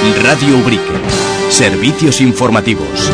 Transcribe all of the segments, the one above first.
Radio Ubrique. Servicios informativos.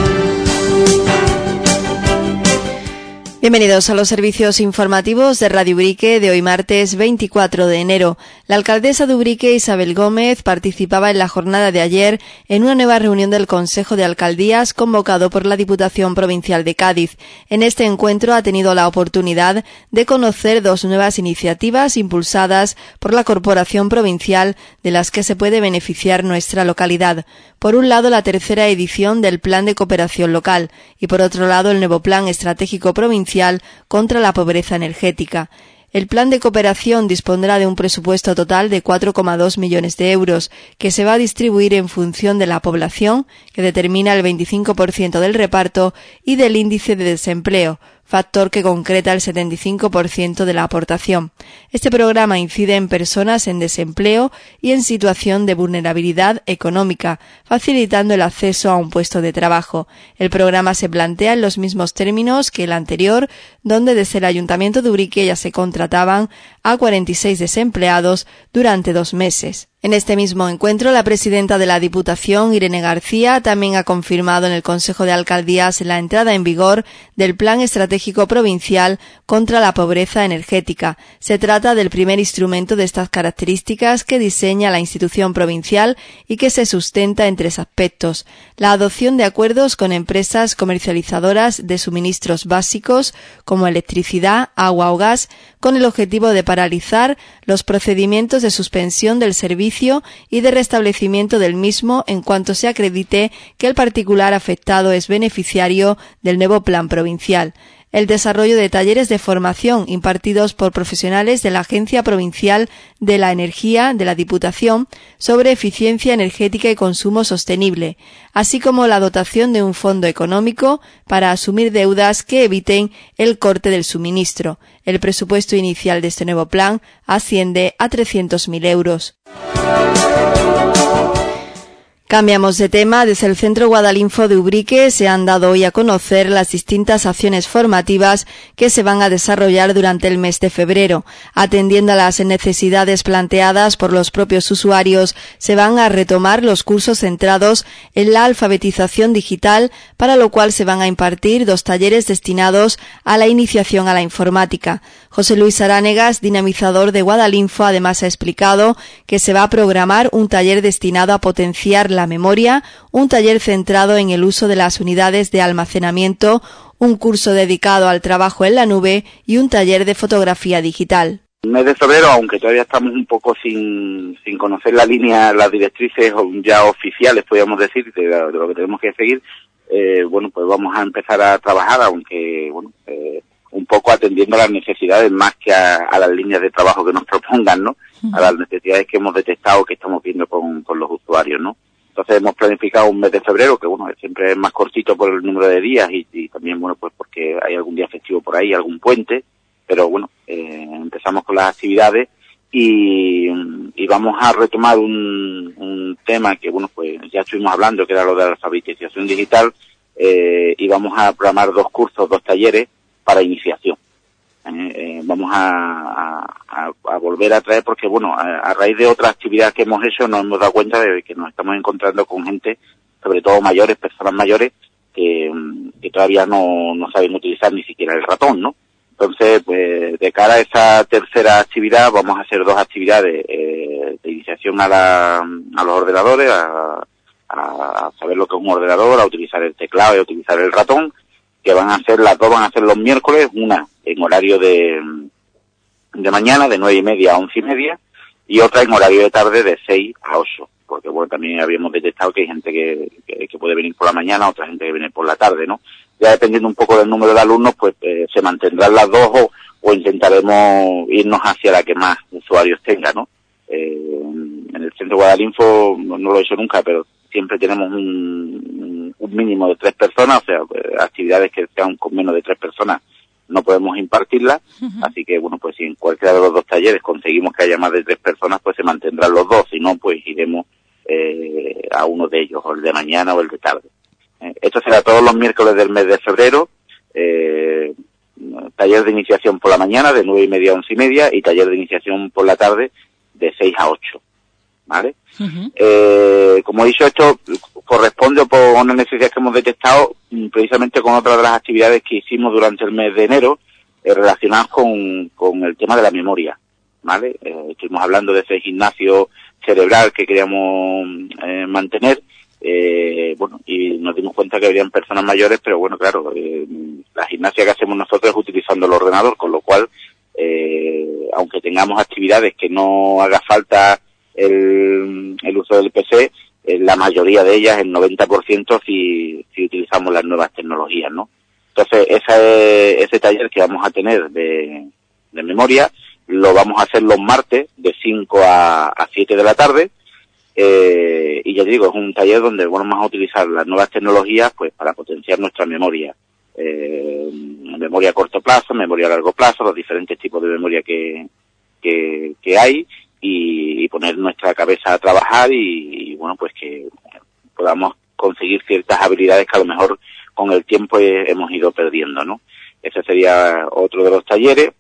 Bienvenidos a los servicios informativos de Radio Ubrique de hoy martes 24 de enero. La alcaldesa de Ubrique, Isabel Gómez, participaba en la jornada de ayer en una nueva reunión del Consejo de Alcaldías convocado por la Diputación Provincial de Cádiz. En este encuentro ha tenido la oportunidad de conocer dos nuevas iniciativas impulsadas por la Corporación Provincial de las que se puede beneficiar nuestra localidad. Por un lado, la tercera edición del Plan de Cooperación Local y por otro lado, el nuevo Plan Estratégico Provincial contra la pobreza energética. El plan de cooperación dispondrá de un presupuesto total de 4,2 millones de euros, que se va a distribuir en función de la población, que determina el 25% del reparto, y del índice de desempleo, factor que concreta el 75% de la aportación. Este programa incide en personas en desempleo y en situación de vulnerabilidad económica, facilitando el acceso a un puesto de trabajo. El programa se plantea en los mismos términos que el anterior, donde desde el Ayuntamiento de Ubrique ya se contrataban a 46 desempleados durante 2 meses. En este mismo encuentro, la presidenta de la Diputación, Irene García, también ha confirmado en el Consejo de Alcaldías la entrada en vigor del Plan Estratégico Provincial contra la pobreza energética. Se trata del primer instrumento de estas características que diseña la institución provincial y que se sustenta en 3 aspectos: la adopción de acuerdos con empresas comercializadoras de suministros básicos como electricidad, agua o gas, con el objetivo de paralizar los procedimientos de suspensión del servicio y de restablecimiento del mismo en cuanto se acredite que el particular afectado es beneficiario del nuevo plan provincial. El desarrollo de talleres de formación impartidos por profesionales de la Agencia Provincial de la Energía de la Diputación sobre eficiencia energética y consumo sostenible, así como la dotación de un fondo económico para asumir deudas que eviten el corte del suministro. El presupuesto inicial de este nuevo plan asciende a 300.000 euros. Cambiamos de tema. Desde el Centro Guadalinfo de Ubrique se han dado hoy a conocer las distintas acciones formativas que se van a desarrollar durante el mes de febrero. Atendiendo a las necesidades planteadas por los propios usuarios, se van a retomar los cursos centrados en la alfabetización digital, para lo cual se van a impartir 2 talleres destinados a la iniciación a la informática. José Luis Aránegas, dinamizador de Guadalinfo, además ha explicado que se va a programar un taller destinado a potenciar la memoria, un taller centrado en el uso de las unidades de almacenamiento, un curso dedicado al trabajo en la nube y un taller de fotografía digital. El mes de febrero, aunque todavía estamos un poco sin conocer la línea, las directrices ya oficiales, podríamos decir, de lo que tenemos que seguir, pues vamos a empezar a trabajar, aunque un poco atendiendo a las necesidades más que a las líneas de trabajo que nos propongan, ¿no? A las necesidades que hemos detectado, que estamos viendo con los usuarios, ¿no? Entonces hemos planificado un mes de febrero, que siempre es más cortito por el número de días y también, pues porque hay algún día festivo por ahí, algún puente, pero empezamos con las actividades y vamos a retomar un tema que, pues ya estuvimos hablando, que era lo de la alfabetización digital, y vamos a programar 2 cursos, 2 talleres para iniciación. Vamos a volver a traer, porque a raíz de otras actividades que hemos hecho nos hemos dado cuenta de que nos estamos encontrando con gente, sobre todo mayores, personas mayores, que todavía no saben utilizar ni siquiera el ratón, ¿no? Entonces, pues, de cara a esa tercera actividad, vamos a hacer 2 actividades de iniciación a los ordenadores, a saber lo que es un ordenador, a utilizar el teclado y a utilizar el ratón, que van a ser los miércoles, una en horario de mañana, de 9:30 a 11:30, y otra en horario de tarde de 6 a 8, porque también habíamos detectado que hay gente que puede venir por la mañana, otra gente que viene por la tarde, ¿no? Ya dependiendo un poco del número de alumnos, pues se mantendrán las 2 o intentaremos irnos hacia la que más usuarios tenga, ¿no? En el Centro Guadalinfo no lo he hecho nunca, pero siempre tenemos un mínimo de 3 personas, o sea, actividades que sean con menos de 3 personas no podemos impartirlas, así que pues si en cualquiera de los 2 talleres conseguimos que haya más de 3 personas, pues se mantendrán los 2, si no, pues iremos a uno de ellos, o el de mañana o el de tarde. Esto será todos los miércoles del mes de febrero, taller de iniciación por la mañana de 9:30 a 11:30 y taller de iniciación por la tarde de 6 a 8. ¿vale? Uh-huh. Como he dicho, esto corresponde por una necesidad que hemos detectado precisamente con otra de las actividades que hicimos durante el mes de enero, relacionadas con el tema de la memoria, ¿vale? Estuvimos hablando de ese gimnasio cerebral que queríamos mantener, bueno, y nos dimos cuenta que habrían personas mayores, pero bueno, claro, la gimnasia que hacemos nosotros es utilizando el ordenador, con lo cual, aunque tengamos actividades que no haga falta el uso del PC, la mayoría de ellas, el 90%, si utilizamos las nuevas tecnologías, ¿no? Entonces, ese taller que vamos a tener de memoria, lo vamos a hacer los martes de 5 a 7 de la tarde, y ya digo, es un taller donde vamos a utilizar las nuevas tecnologías pues para potenciar nuestra memoria, memoria a corto plazo, memoria a largo plazo, los diferentes tipos de memoria que hay, y poner nuestra cabeza a trabajar y bueno, pues que podamos conseguir ciertas habilidades que a lo mejor con el tiempo hemos ido perdiendo, ¿no? Ese sería otro de los talleres.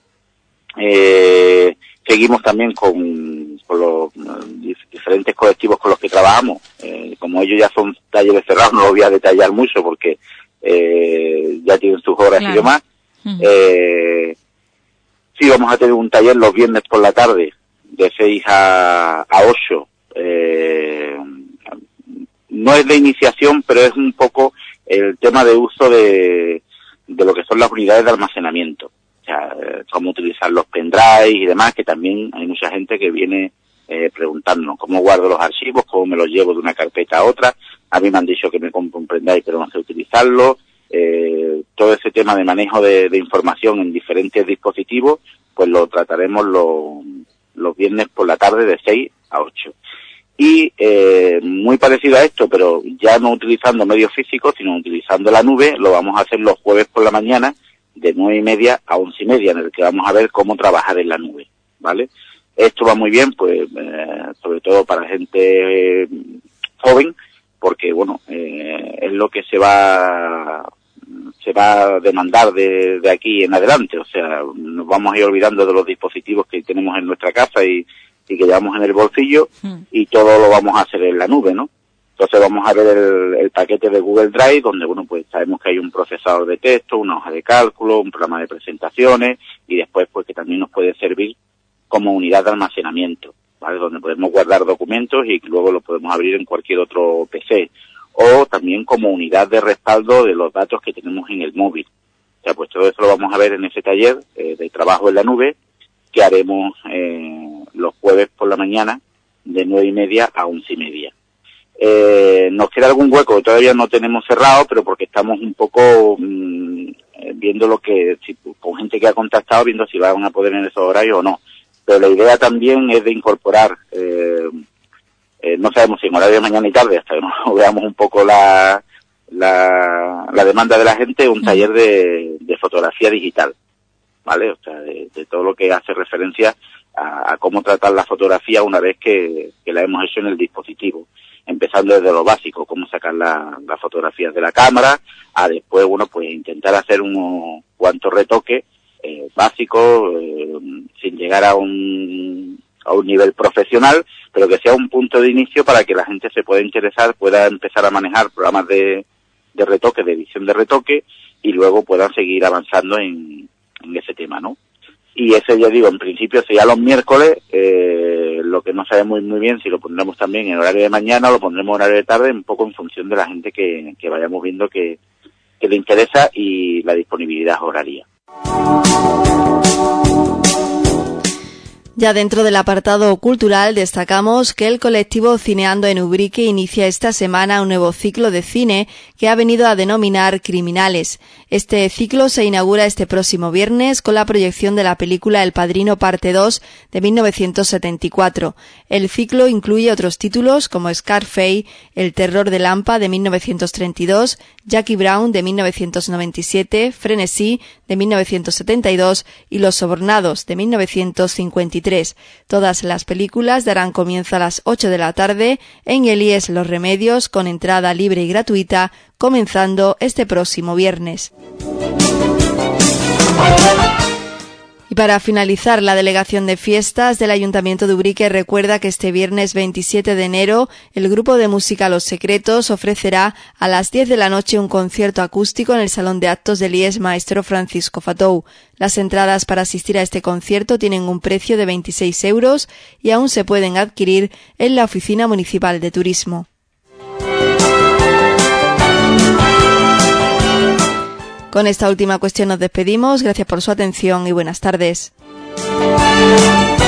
Seguimos también con los diferentes colectivos con los que trabajamos. Como ellos ya son talleres cerrados, no los voy a detallar mucho porque ya tienen sus horas, claro, y demás. Uh-huh. Sí, vamos a tener un taller los viernes por la tarde, de 6 a 8. No es de iniciación, pero es un poco el tema de uso de lo que son las unidades de almacenamiento. O sea, cómo utilizar los pendrives y demás, que también hay mucha gente que viene preguntándonos cómo guardo los archivos, cómo me los llevo de una carpeta a otra. A mí me han dicho que me compro un pendrive pero no sé utilizarlo. Todo ese tema de manejo de información en diferentes dispositivos, pues lo trataremos los viernes por la tarde de 6 a 8. Y muy parecido a esto, pero ya no utilizando medios físicos, sino utilizando la nube, lo vamos a hacer los jueves por la mañana de 9:30 a 11:30, en el que vamos a ver cómo trabajar en la nube, ¿vale? Esto va muy bien, pues, sobre todo para gente joven, porque, bueno, es lo que se va a demandar de aquí en adelante. O sea, nos vamos a ir olvidando de los dispositivos que tenemos en nuestra casa y que llevamos en el bolsillo, y todo lo vamos a hacer en la nube, ¿no? Entonces vamos a ver el paquete de Google Drive, donde, bueno, pues sabemos que hay un procesador de texto, una hoja de cálculo, un programa de presentaciones, y después, pues, que también nos puede servir como unidad de almacenamiento, ¿vale? Donde podemos guardar documentos y luego lo podemos abrir en cualquier otro PC, o también como unidad de respaldo de los datos que tenemos en el móvil. O sea, pues todo eso lo vamos a ver en ese taller de trabajo en la nube, que haremos los jueves por la mañana de 9:30 a 11:30. Nos queda algún hueco, todavía no tenemos cerrado, pero porque estamos un poco viendo con gente que ha contactado, viendo si van a poder en esos horarios o no. Pero la idea también es de incorporar, no sabemos si en horario de mañana y tarde, hasta que no veamos un poco la demanda de la gente, un taller de fotografía digital, ¿vale? O sea, de todo lo que hace referencia a cómo tratar la fotografía una vez que la hemos hecho en el dispositivo, empezando desde lo básico, cómo sacar las fotografías de la cámara, a después, bueno, pues intentar hacer unos cuantos retoques básicos, sin llegar a un nivel profesional, pero que sea un punto de inicio para que la gente se pueda interesar, pueda empezar a manejar programas de retoque, de edición de retoque, y luego puedan seguir avanzando en ese tema, ¿no? Y ese, ya digo, en principio sería los miércoles, lo que no sabemos muy bien si lo pondremos también en horario de mañana o lo pondremos en horario de tarde, un poco en función de la gente que vayamos viendo que le interesa y la disponibilidad horaria. Ya dentro del apartado cultural destacamos que el colectivo Cineando en Ubrique inicia esta semana un nuevo ciclo de cine que ha venido a denominar Criminales. Este ciclo se inaugura este próximo viernes con la proyección de la película El Padrino Parte 2 de 1974. El ciclo incluye otros títulos como Scarface, El Terror de Lampa de 1932, Jackie Brown de 1997, Frenesí de 1972 y Los Sobornados de 1953. Todas las películas darán comienzo a las 8 de la tarde en el IES Los Remedios con entrada libre y gratuita, comenzando este próximo viernes. Y para finalizar, la Delegación de Fiestas del Ayuntamiento de Ubrique recuerda que este viernes 27 de enero el grupo de música Los Secretos ofrecerá a las 10 de la noche un concierto acústico en el Salón de Actos del IES Maestro Francisco Fatou. Las entradas para asistir a este concierto tienen un precio de 26 euros y aún se pueden adquirir en la Oficina Municipal de Turismo. Con esta última cuestión nos despedimos. Gracias por su atención y buenas tardes.